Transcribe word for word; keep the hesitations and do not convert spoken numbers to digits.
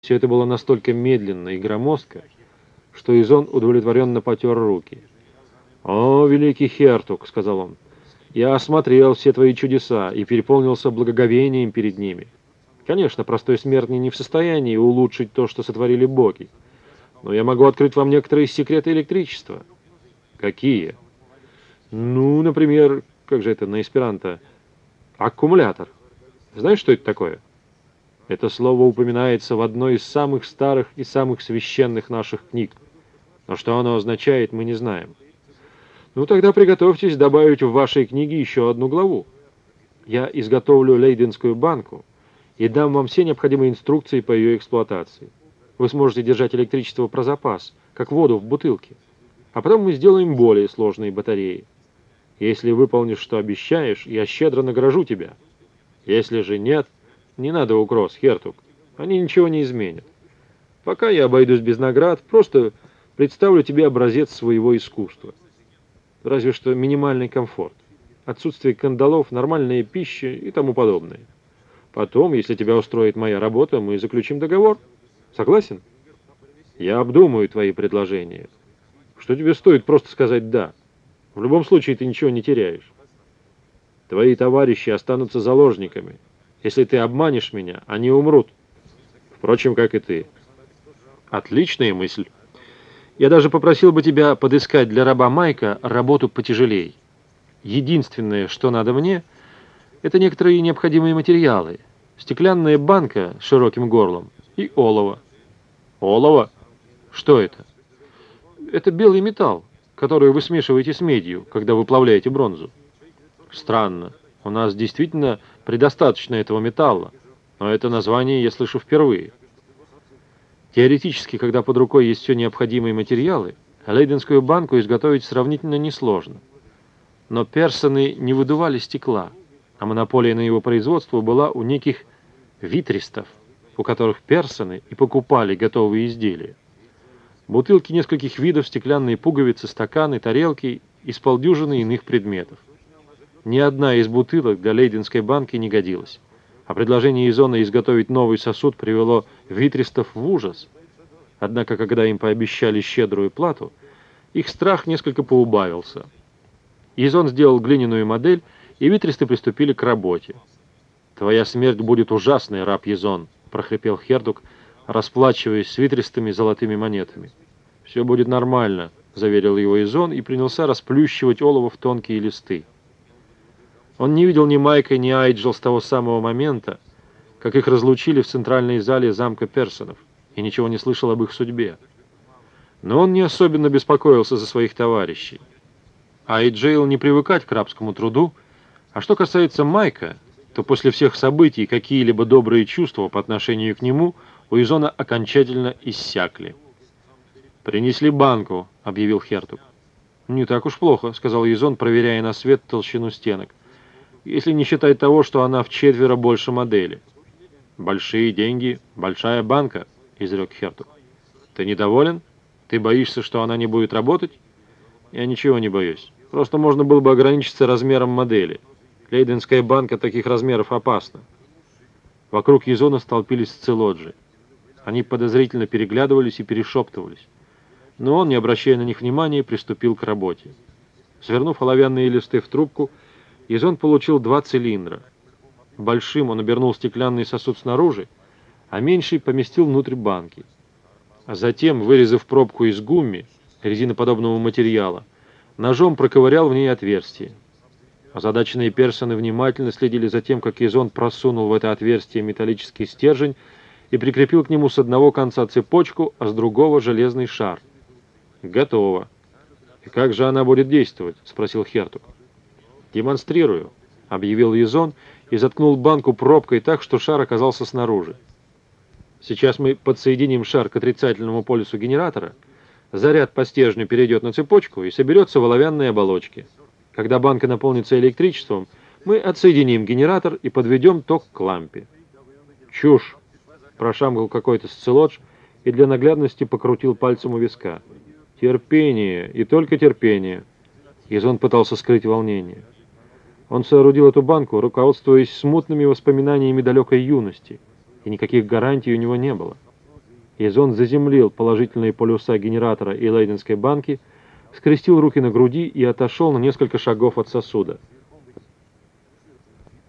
Все это было настолько медленно и громоздко, что Изон удовлетворенно потер руки. «О, великий Хертук!» — сказал он. «Я осмотрел все твои чудеса и переполнился благоговением перед ними. Конечно, простой смертный не в состоянии улучшить то, что сотворили боги, но я могу открыть вам некоторые секреты электричества». «Какие?» «Ну, например, как же это на эсперанто? Аккумулятор. Знаешь, что это такое?» Это слово упоминается в одной из самых старых и самых священных наших книг. Но что оно означает, мы не знаем. Ну, тогда приготовьтесь добавить в вашей книге еще одну главу. Я изготовлю лейденскую банку и дам вам все необходимые инструкции по ее эксплуатации. Вы сможете держать электричество про запас, как воду в бутылке. А потом мы сделаем более сложные батареи. Если выполнишь, что обещаешь, я щедро награжу тебя. Если же нет, не надо угроз, Хертук. Они ничего не изменят. Пока я обойдусь без наград, просто представлю тебе образец своего искусства. Разве что минимальный комфорт. Отсутствие кандалов, нормальная пища и тому подобное. Потом, если тебя устроит моя работа, мы заключим договор. Согласен? Я обдумаю твои предложения. Что тебе стоит просто сказать «да». В любом случае ты ничего не теряешь. Твои товарищи останутся заложниками. Если ты обманешь меня, они умрут. Впрочем, как и ты. Отличная мысль. Я даже попросил бы тебя подыскать для раба Майка работу потяжелей. Единственное, что надо мне, это некоторые необходимые материалы. Стеклянная банка с широким горлом и олово. Олово? Что это? Это белый металл, который вы смешиваете с медью, когда вы плавляете бронзу. Странно. У нас действительно предостаточно этого металла, но это название я слышу впервые. Теоретически, когда под рукой есть все необходимые материалы, лейденскую банку изготовить сравнительно несложно. Но персоны не выдували стекла, а монополия на его производство была у неких витристов, у которых персоны и покупали готовые изделия. Бутылки нескольких видов, стеклянные пуговицы, стаканы, тарелки и с полдюжины иных предметов. Ни одна из бутылок для лейденской банки не годилась, а предложение Изона изготовить новый сосуд привело витристов в ужас. Однако, когда им пообещали щедрую плату, их страх несколько поубавился. Изон сделал глиняную модель, и витристы приступили к работе. «Твоя смерть будет ужасной, раб Изон», — прохрипел Хертук, расплачиваясь с витристами золотыми монетами. «Все будет нормально», — заверил его Изон и принялся расплющивать олово в тонкие листы. Он не видел ни Майка, ни Айджел с того самого момента, как их разлучили в центральной зале замка Персонов, и ничего не слышал об их судьбе. Но он не особенно беспокоился за своих товарищей. Айджейл не привыкать к рабскому труду, а что касается Майка, то после всех событий какие-либо добрые чувства по отношению к нему у Изона окончательно иссякли. «Принесли банку», — объявил Хертук. «Не так уж плохо», — сказал Изон, проверяя на свет толщину стенок, если не считать того, что она вчетверо больше модели. «Большие деньги, большая банка», — изрек Хертук. «Ты недоволен? Ты боишься, что она не будет работать?» «Я ничего не боюсь. Просто можно было бы ограничиться размером модели. Лейденская банка таких размеров опасна». Вокруг Изона столпились сцелоджи. Они подозрительно переглядывались и перешептывались. Но он, не обращая на них внимания, приступил к работе. Свернув оловянные листы в трубку, Изон получил два цилиндра. Большим он обернул стеклянный сосуд снаружи, а меньший поместил внутрь банки. А затем, вырезав пробку из гумми, резиноподобного материала, ножом проковырял в ней отверстие. Озадаченные персоны внимательно следили за тем, как Изон просунул в это отверстие металлический стержень и прикрепил к нему с одного конца цепочку, а с другого железный шар. «Готово». «И как же она будет действовать?» — спросил Хертук. «Демонстрирую», — объявил Изон и заткнул банку пробкой так, что шар оказался снаружи. «Сейчас мы подсоединим шар к отрицательному полюсу генератора, заряд по стержню перейдет на цепочку и соберется в оловянной оболочке. Когда банка наполнится электричеством, мы отсоединим генератор и подведем ток к лампе». «Чушь!» — прошамкал какой-то сцелодж и для наглядности покрутил пальцем у виска. «Терпение, и только терпение». Изон пытался скрыть волнение. Он соорудил эту банку, руководствуясь смутными воспоминаниями далекой юности, и никаких гарантий у него не было. Изон заземлил положительные полюса генератора и лейденской банки, скрестил руки на груди и отошел на несколько шагов от сосуда.